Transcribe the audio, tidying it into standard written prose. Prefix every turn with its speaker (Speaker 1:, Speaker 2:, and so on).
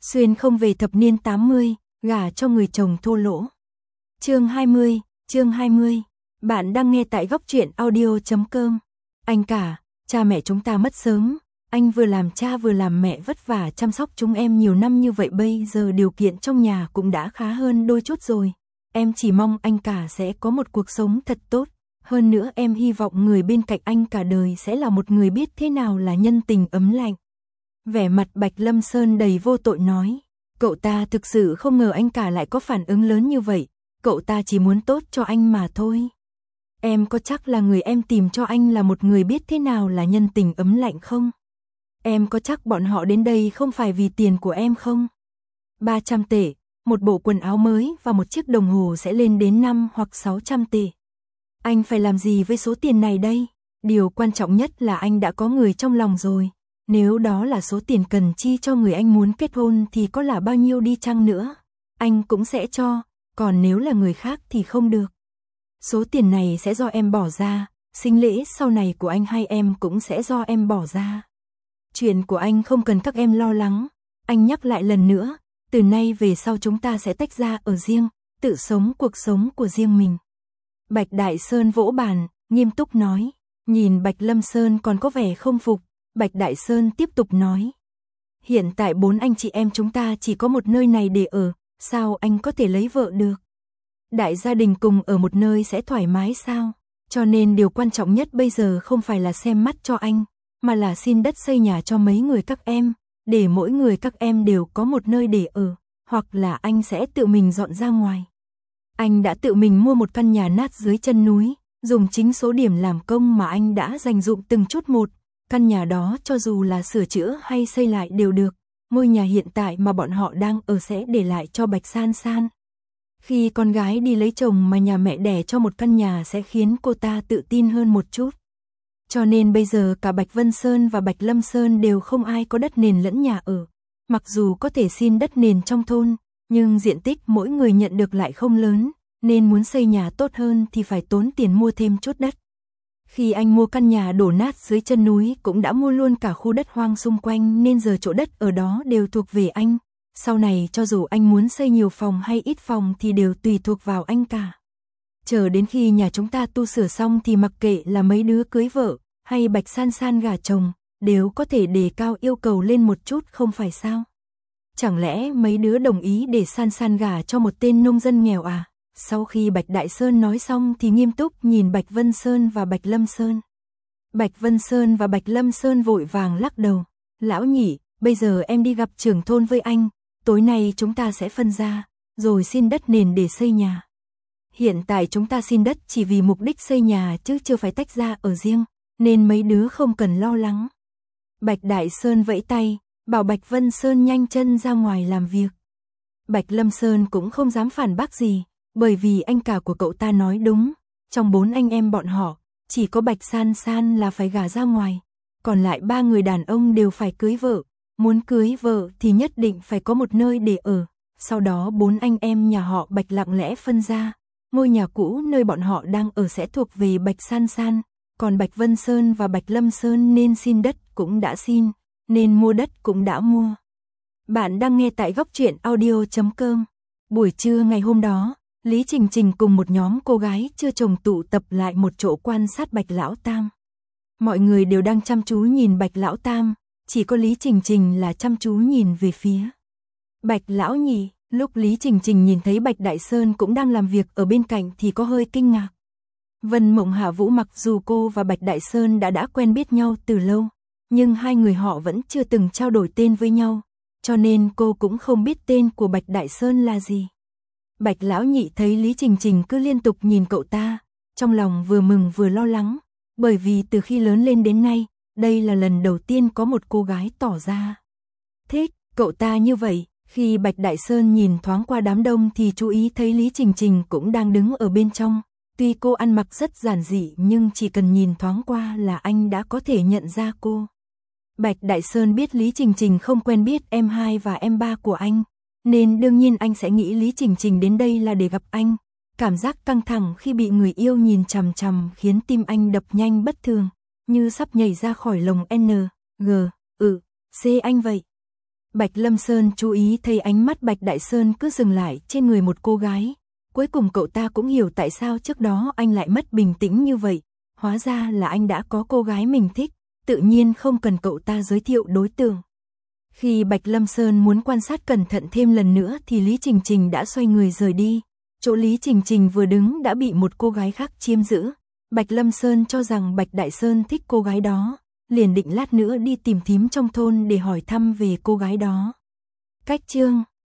Speaker 1: Xuyên không về thập niên 80, gả cho người chồng thô lỗ. Chương 20. Bạn đang nghe tại góc truyện audio.com. Anh cả, cha mẹ chúng ta mất sớm, anh vừa làm cha vừa làm mẹ vất vả chăm sóc chúng em nhiều năm như vậy, bây giờ điều kiện trong nhà cũng đã khá hơn đôi chút rồi. Em chỉ mong anh cả sẽ có một cuộc sống thật tốt. Hơn nữa em hy vọng người bên cạnh anh cả đời sẽ là một người biết thế nào là nhân tình ấm lạnh. Vẻ mặt Bạch Lâm Sơn đầy vô tội nói. Cậu ta thực sự không ngờ anh cả lại có phản ứng lớn như vậy. Cậu ta chỉ muốn tốt cho anh mà thôi. Em có chắc là người em tìm cho anh là một người biết thế nào là nhân tình ấm lạnh không? Em có chắc bọn họ đến đây không phải vì tiền của em không? 300 tệ, một bộ quần áo mới và một chiếc đồng hồ sẽ lên đến 5 hoặc 600 tệ. Anh phải làm gì với số tiền này đây? Điều quan trọng nhất là anh đã có người trong lòng rồi. Nếu đó là số tiền cần chi cho người anh muốn kết hôn thì có là bao nhiêu đi chăng nữa, anh cũng sẽ cho, còn nếu là người khác thì không được. Số tiền này sẽ do em bỏ ra, sinh lễ sau này của anh hai em cũng sẽ do em bỏ ra. Chuyện của anh không cần các em lo lắng, anh nhắc lại lần nữa, từ nay về sau chúng ta sẽ tách ra ở riêng, tự sống cuộc sống của riêng mình. Bạch Đại Sơn vỗ bàn, nghiêm túc nói, nhìn Bạch Lâm Sơn còn có vẻ không phục. Bạch Đại Sơn tiếp tục nói. Hiện tại 4 anh chị em chúng ta chỉ có một nơi này để ở, sao anh có thể lấy vợ được? Đại gia đình cùng ở một nơi sẽ thoải mái sao? Cho nên điều quan trọng nhất bây giờ không phải là xem mắt cho anh, mà là xin đất xây nhà cho mấy người các em, để mỗi người các em đều có một nơi để ở, hoặc là anh sẽ tự mình dọn ra ngoài. Anh đã tự mình mua một căn nhà nát dưới chân núi, dùng chính số điểm làm công mà anh đã dành dụm từng chút một. Căn nhà đó cho dù là sửa chữa hay xây lại đều được, ngôi nhà hiện tại mà bọn họ đang ở sẽ để lại cho Bạch San San. Khi con gái đi lấy chồng mà nhà mẹ đẻ cho một căn nhà sẽ khiến cô ta tự tin hơn một chút. Cho nên bây giờ cả Bạch Vân Sơn và Bạch Lâm Sơn đều không ai có đất nền lẫn nhà ở. Mặc dù có thể xin đất nền trong thôn, nhưng diện tích mỗi người nhận được lại không lớn, nên muốn xây nhà tốt hơn thì phải tốn tiền mua thêm chút đất. Khi anh mua căn nhà đổ nát dưới chân núi cũng đã mua luôn cả khu đất hoang xung quanh, nên giờ chỗ đất ở đó đều thuộc về anh. Sau này cho dù anh muốn xây nhiều phòng hay ít phòng thì đều tùy thuộc vào anh cả. Chờ đến khi nhà chúng ta tu sửa xong thì mặc kệ là mấy đứa cưới vợ hay Bạch San San gả chồng, đều có thể đề cao yêu cầu lên một chút không phải sao? Chẳng lẽ mấy đứa đồng ý để San San gả cho một tên nông dân nghèo à? Sau khi Bạch Đại Sơn nói xong thì nghiêm túc nhìn Bạch Vân Sơn và Bạch Lâm Sơn. Bạch Vân Sơn và Bạch Lâm Sơn vội vàng lắc đầu. Lão nhị, bây giờ em đi gặp trưởng thôn với anh, tối nay chúng ta sẽ phân ra, rồi xin đất nền để xây nhà. Hiện tại chúng ta xin đất chỉ vì mục đích xây nhà chứ chưa phải tách ra ở riêng, nên mấy đứa không cần lo lắng. Bạch Đại Sơn vẫy tay, bảo Bạch Vân Sơn nhanh chân ra ngoài làm việc. Bạch Lâm Sơn cũng không dám phản bác gì. Bởi vì anh cả của cậu ta nói đúng, trong 4 anh em bọn họ, chỉ có Bạch San San là phải gả ra ngoài, còn lại 3 người đàn ông đều phải cưới vợ, muốn cưới vợ thì nhất định phải có một nơi để ở. Sau đó 4 anh em nhà họ Bạch lặng lẽ phân ra, ngôi nhà cũ nơi bọn họ đang ở sẽ thuộc về Bạch San San, còn Bạch Vân Sơn và Bạch Lâm Sơn nên xin đất cũng đã xin, nên mua đất cũng đã mua. Bạn đang nghe tại góc truyện audio.com. Buổi trưa ngày hôm đó, Lý Trình Trình cùng một nhóm cô gái chưa chồng tụ tập lại một chỗ quan sát Bạch Lão Tam. Mọi người đều đang chăm chú nhìn Bạch Lão Tam, chỉ có Lý Trình Trình là chăm chú nhìn về phía Bạch Lão Nhị. Lúc Lý Trình Trình nhìn thấy Bạch Đại Sơn cũng đang làm việc ở bên cạnh thì có hơi kinh ngạc. Vân Mộng Hạ Vũ mặc dù cô và Bạch Đại Sơn đã quen biết nhau từ lâu, nhưng hai người họ vẫn chưa từng trao đổi tên với nhau, cho nên cô cũng không biết tên của Bạch Đại Sơn là gì. Bạch Lão Nhị thấy Lý Trình Trình cứ liên tục nhìn cậu ta, trong lòng vừa mừng vừa lo lắng, bởi vì từ khi lớn lên đến nay, đây là lần đầu tiên có một cô gái tỏ ra thích cậu ta như vậy. Khi Bạch Đại Sơn nhìn thoáng qua đám đông thì chú ý thấy Lý Trình Trình cũng đang đứng ở bên trong. Tuy cô ăn mặc rất giản dị nhưng chỉ cần nhìn thoáng qua là anh đã có thể nhận ra cô. Bạch Đại Sơn biết Lý Trình Trình không quen biết em hai và em ba của anh, nên đương nhiên anh sẽ nghĩ Lý Trình Trình đến đây là để gặp anh. Cảm giác căng thẳng khi bị người yêu nhìn chằm chằm khiến tim anh đập nhanh bất thường, như sắp nhảy ra khỏi lồng N, G, C anh vậy. Bạch Lâm Sơn chú ý thấy ánh mắt Bạch Đại Sơn cứ dừng lại trên người một cô gái. Cuối cùng cậu ta cũng hiểu tại sao trước đó anh lại mất bình tĩnh như vậy. Hóa ra là anh đã có cô gái mình thích, tự nhiên không cần cậu ta giới thiệu đối tượng. Khi Bạch Lâm Sơn muốn quan sát cẩn thận thêm lần nữa thì Lý Trình Trình đã xoay người rời đi. Chỗ Lý Trình Trình vừa đứng đã bị một cô gái khác chiếm giữ. Bạch Lâm Sơn cho rằng Bạch Đại Sơn thích cô gái đó, liền định lát nữa đi tìm thím trong thôn để hỏi thăm về cô gái đó. Cách chương